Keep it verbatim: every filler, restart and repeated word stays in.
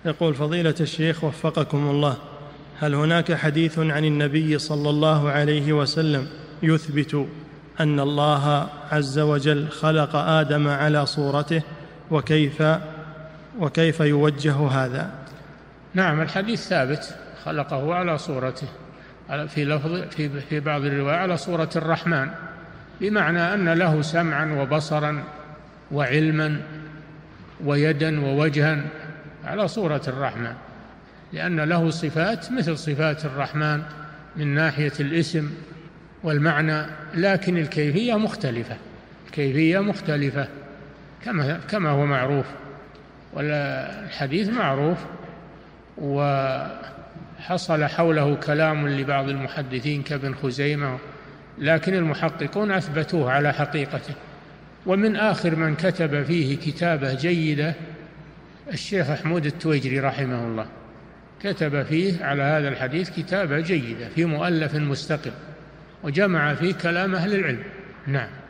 يقول: فضيلة الشيخ وفقكم الله، هل هناك حديث عن النبي صلى الله عليه وسلم يثبت أن الله عز وجل خلق آدم على صورته، وكيف وكيف يوجه هذا؟ نعم، الحديث ثابت، خلقه على صورته، في لفظ في في بعض الروايات على صورة الرحمن، بمعنى أن له سمعا وبصرا وعلما ويدا ووجها على صورة الرحمن، لأن له صفات مثل صفات الرحمن من ناحية الاسم والمعنى، لكن الكيفية مختلفة الكيفية مختلفة كما كما هو معروف، والحديث معروف وحصل حوله كلام لبعض المحدثين كابن خزيمة، لكن المحققون أثبتوه على حقيقته. ومن آخر من كتب فيه كتابة جيدة الشيخ أحمد التويجري رحمه الله، كتب فيه على هذا الحديث كتابة جيدة في مؤلف مستقل، وجمع فيه كلام أهل العلم. نعم.